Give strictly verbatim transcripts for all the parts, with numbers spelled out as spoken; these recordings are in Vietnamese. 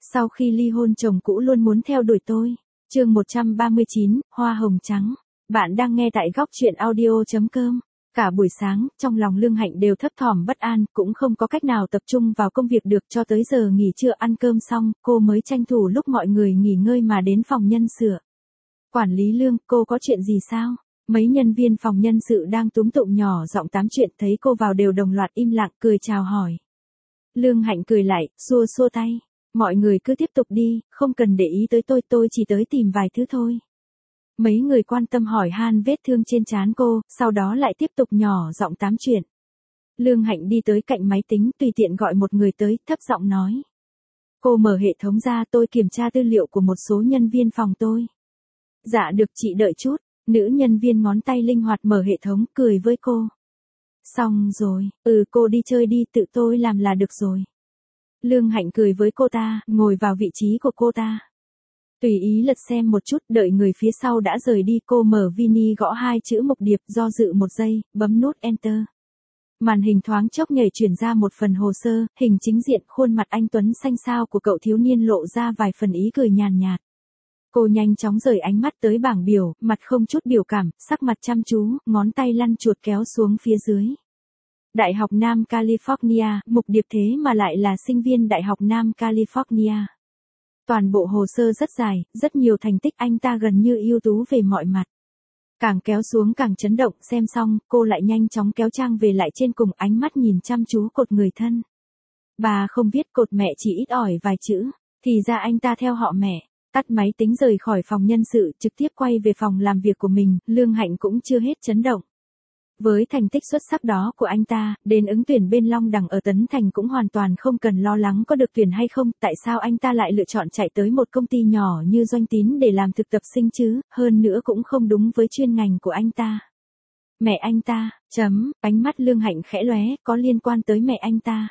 Sau khi ly hôn chồng cũ luôn muốn theo đuổi tôi. Chương một trăm ba mươi chín, Hoa hồng trắng. Bạn đang nghe tại góc truyện audio chấm com. Cả buổi sáng, trong lòng Lương Hạnh đều thấp thỏm bất an, cũng không có cách nào tập trung vào công việc được cho tới giờ nghỉ trưa ăn cơm xong, cô mới tranh thủ lúc mọi người nghỉ ngơi mà đến phòng nhân sự. Quản lý Lương, cô có chuyện gì sao? Mấy nhân viên phòng nhân sự đang túm tụm nhỏ giọng tám chuyện thấy cô vào đều đồng loạt im lặng cười chào hỏi. Lương Hạnh cười lại, xua xua tay. Mọi người cứ tiếp tục đi, không cần để ý tới tôi, tôi chỉ tới tìm vài thứ thôi. Mấy người quan tâm hỏi han vết thương trên trán cô, sau đó lại tiếp tục nhỏ giọng tám chuyện. Lương Hạnh đi tới cạnh máy tính tùy tiện gọi một người tới, thấp giọng nói. Cô mở hệ thống ra, tôi kiểm tra tư liệu của một số nhân viên phòng tôi. Dạ được, chị đợi chút. Nữ nhân viên ngón tay linh hoạt mở hệ thống, cười với cô. Xong rồi, ừ cô đi chơi đi, tự tôi làm là được rồi. Lương Hạnh cười với cô ta, ngồi vào vị trí của cô ta. Tùy ý lật xem một chút, đợi người phía sau đã rời đi, cô mở Vini gõ hai chữ Mộc Điệp, do dự một giây, bấm nút Enter. Màn hình thoáng chốc nhảy chuyển ra một phần hồ sơ, hình chính diện, khuôn mặt anh tuấn xanh xao của cậu thiếu niên lộ ra vài phần ý cười nhàn nhạt. Cô nhanh chóng rời ánh mắt tới bảng biểu, mặt không chút biểu cảm, sắc mặt chăm chú, ngón tay lăn chuột kéo xuống phía dưới. Đại học Nam California, Mục Điệp thế mà lại là sinh viên Đại học Nam California. Toàn bộ hồ sơ rất dài, rất nhiều thành tích, anh ta gần như ưu tú về mọi mặt. Càng kéo xuống càng chấn động, xem xong, cô lại nhanh chóng kéo trang về lại trên cùng, ánh mắt nhìn chăm chú cột người thân. Bà không biết cột mẹ chỉ ít ỏi vài chữ, thì ra anh ta theo họ mẹ. Tắt máy tính rời khỏi phòng nhân sự, trực tiếp quay về phòng làm việc của mình, Lương Hạnh cũng chưa hết chấn động. Với thành tích xuất sắc đó của anh ta, đến ứng tuyển bên Long Đằng ở Tấn Thành cũng hoàn toàn không cần lo lắng có được tuyển hay không, tại sao anh ta lại lựa chọn chạy tới một công ty nhỏ như Doanh Tín để làm thực tập sinh chứ, hơn nữa cũng không đúng với chuyên ngành của anh ta. Mẹ anh ta, chấm, ánh mắt Lương Hạnh khẽ lóe, có liên quan tới mẹ anh ta.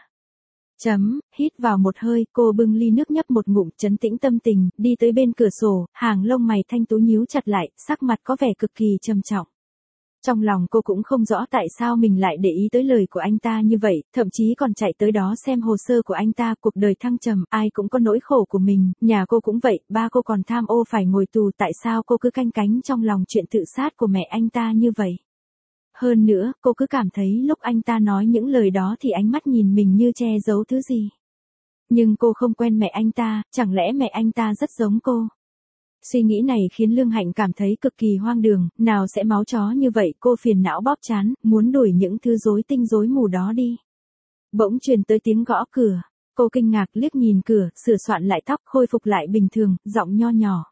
Chấm, hít vào một hơi, cô bưng ly nước nhấp một ngụm, trấn tĩnh tâm tình, đi tới bên cửa sổ, hàng lông mày thanh tú nhíu chặt lại, sắc mặt có vẻ cực kỳ trầm trọng. Trong lòng cô cũng không rõ tại sao mình lại để ý tới lời của anh ta như vậy, thậm chí còn chạy tới đó xem hồ sơ của anh ta, cuộc đời thăng trầm, ai cũng có nỗi khổ của mình, nhà cô cũng vậy, ba cô còn tham ô phải ngồi tù, tại sao cô cứ canh cánh trong lòng chuyện tự sát của mẹ anh ta như vậy. Hơn nữa, cô cứ cảm thấy lúc anh ta nói những lời đó thì ánh mắt nhìn mình như che giấu thứ gì. Nhưng cô không quen mẹ anh ta, chẳng lẽ mẹ anh ta rất giống cô? Suy nghĩ này khiến Lương Hạnh cảm thấy cực kỳ hoang đường, nào sẽ máu chó như vậy, cô phiền não bóp trán, muốn đuổi những thứ rối tinh rối mù đó đi. Bỗng truyền tới tiếng gõ cửa, cô kinh ngạc liếc nhìn cửa, sửa soạn lại tóc, khôi phục lại bình thường, giọng nho nhỏ.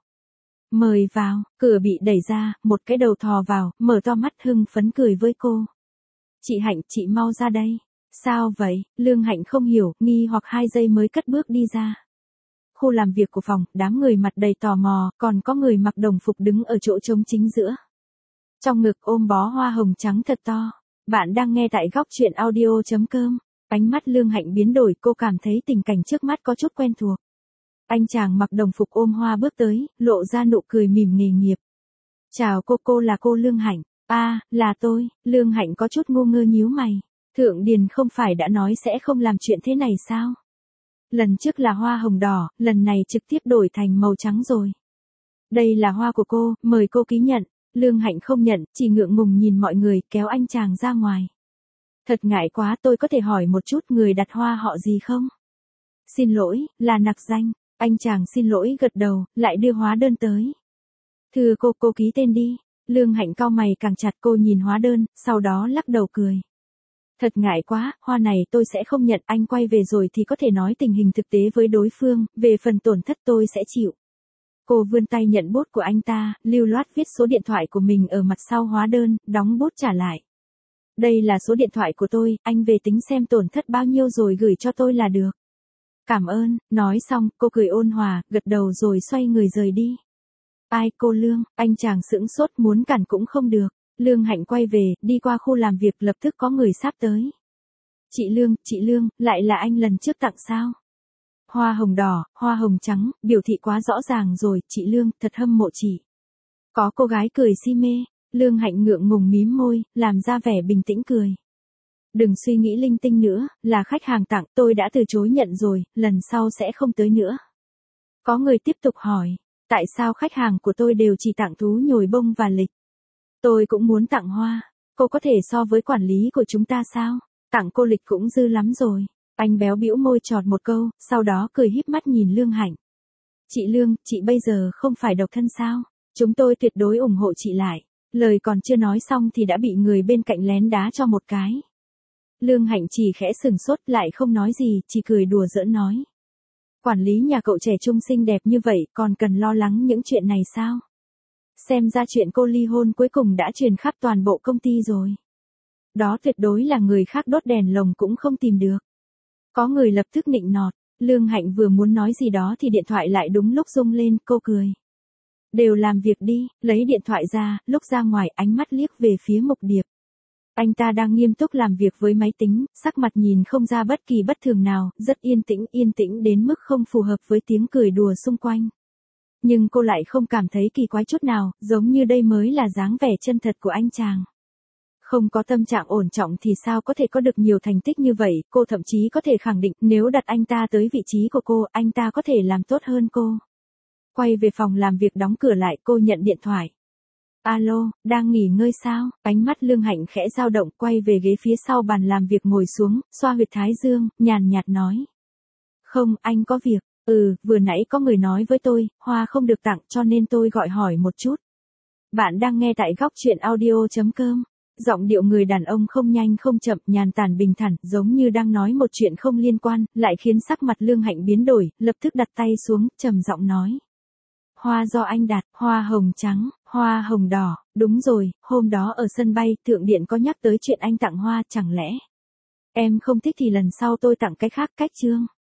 Mời vào, cửa bị đẩy ra, một cái đầu thò vào, mở to mắt hưng phấn cười với cô. Chị Hạnh, chị mau ra đây. Sao vậy? Lương Hạnh không hiểu, nghi hoặc hai giây mới cất bước đi ra. Khu làm việc của phòng, đám người mặt đầy tò mò, còn có người mặc đồng phục đứng ở chỗ trống chính giữa. Trong ngực ôm bó hoa hồng trắng thật to. Bạn đang nghe tại góc truyện audio chấm com. Ánh mắt Lương Hạnh biến đổi, cô cảm thấy tình cảnh trước mắt có chút quen thuộc. Anh chàng mặc đồng phục ôm hoa bước tới, lộ ra nụ cười mỉm nghề nghiệp. Chào cô, cô là cô Lương Hạnh. À, là tôi. Lương Hạnh có chút ngu ngơ nhíu mày. Thượng Điền không phải đã nói sẽ không làm chuyện thế này sao? Lần trước là hoa hồng đỏ, lần này trực tiếp đổi thành màu trắng rồi. Đây là hoa của cô, mời cô ký nhận. Lương Hạnh không nhận, chỉ ngượng ngùng nhìn mọi người, kéo anh chàng ra ngoài. Thật ngại quá, tôi có thể hỏi một chút người đặt hoa họ gì không? Xin lỗi, là nặc danh. Anh chàng xin lỗi gật đầu, lại đưa hóa đơn tới. Thưa cô, cô ký tên đi. Lương Hạnh cau mày càng chặt, cô nhìn hóa đơn, sau đó lắc đầu cười. Thật ngại quá, hoa này tôi sẽ không nhận, anh quay về rồi thì có thể nói tình hình thực tế với đối phương, về phần tổn thất tôi sẽ chịu. Cô vươn tay nhận bút của anh ta, lưu loát viết số điện thoại của mình ở mặt sau hóa đơn, đóng bút trả lại. Đây là số điện thoại của tôi, anh về tính xem tổn thất bao nhiêu rồi gửi cho tôi là được. Cảm ơn, nói xong, cô cười ôn hòa, gật đầu rồi xoay người rời đi. Ai, cô Lương, anh chàng sững sốt muốn cản cũng không được. Lương Hạnh quay về, đi qua khu làm việc lập tức có người sắp tới. Chị Lương, chị Lương, lại là anh lần trước tặng sao? Hoa hồng đỏ, hoa hồng trắng, biểu thị quá rõ ràng rồi, chị Lương, thật hâm mộ chị. Có cô gái cười si mê, Lương Hạnh ngượng ngùng mím môi, làm ra vẻ bình tĩnh cười. Đừng suy nghĩ linh tinh nữa, là khách hàng tặng, tôi đã từ chối nhận rồi, lần sau sẽ không tới nữa. Có người tiếp tục hỏi, tại sao khách hàng của tôi đều chỉ tặng thú nhồi bông và lịch? Tôi cũng muốn tặng hoa, cô có thể so với quản lý của chúng ta sao? Tặng cô lịch cũng dư lắm rồi. Anh béo bĩu môi chọt một câu, sau đó cười híp mắt nhìn Lương Hạnh. Chị Lương, chị bây giờ không phải độc thân sao? Chúng tôi tuyệt đối ủng hộ chị lại. Lời còn chưa nói xong thì đã bị người bên cạnh lén đá cho một cái. Lương Hạnh chỉ khẽ sừng sốt lại không nói gì, chỉ cười đùa giỡn nói. Quản lý nhà cậu trẻ trung xinh đẹp như vậy còn cần lo lắng những chuyện này sao? Xem ra chuyện cô ly hôn cuối cùng đã truyền khắp toàn bộ công ty rồi. Đó tuyệt đối là người khác đốt đèn lồng cũng không tìm được. Có người lập tức nịnh nọt, Lương Hạnh vừa muốn nói gì đó thì điện thoại lại đúng lúc rung lên, cô cười. Đều làm việc đi, lấy điện thoại ra, lúc ra ngoài ánh mắt liếc về phía Mục Điệp. Anh ta đang nghiêm túc làm việc với máy tính, sắc mặt nhìn không ra bất kỳ bất thường nào, rất yên tĩnh, yên tĩnh đến mức không phù hợp với tiếng cười đùa xung quanh. Nhưng cô lại không cảm thấy kỳ quái chút nào, giống như đây mới là dáng vẻ chân thật của anh chàng. Không có tâm trạng ổn trọng thì sao có thể có được nhiều thành tích như vậy, cô thậm chí có thể khẳng định nếu đặt anh ta tới vị trí của cô, anh ta có thể làm tốt hơn cô. Quay về phòng làm việc đóng cửa lại, cô nhận điện thoại. Alo, đang nghỉ ngơi sao? Ánh mắt Lương Hạnh khẽ dao động, quay về ghế phía sau bàn làm việc ngồi xuống, xoa huyệt thái dương, nhàn nhạt nói. Không, anh có việc. Ừ, vừa nãy có người nói với tôi, hoa không được tặng cho nên tôi gọi hỏi một chút. Bạn đang nghe tại góc truyện audio chấm com. Giọng điệu người đàn ông không nhanh không chậm, nhàn tản bình thản, giống như đang nói một chuyện không liên quan, lại khiến sắc mặt Lương Hạnh biến đổi, lập tức đặt tay xuống, trầm giọng nói. Hoa do anh đặt, hoa hồng trắng, hoa hồng đỏ, đúng rồi, hôm đó ở sân bay, Thượng Điện có nhắc tới chuyện anh tặng hoa, chẳng lẽ. Em không thích thì lần sau tôi tặng cái khác, cách chương.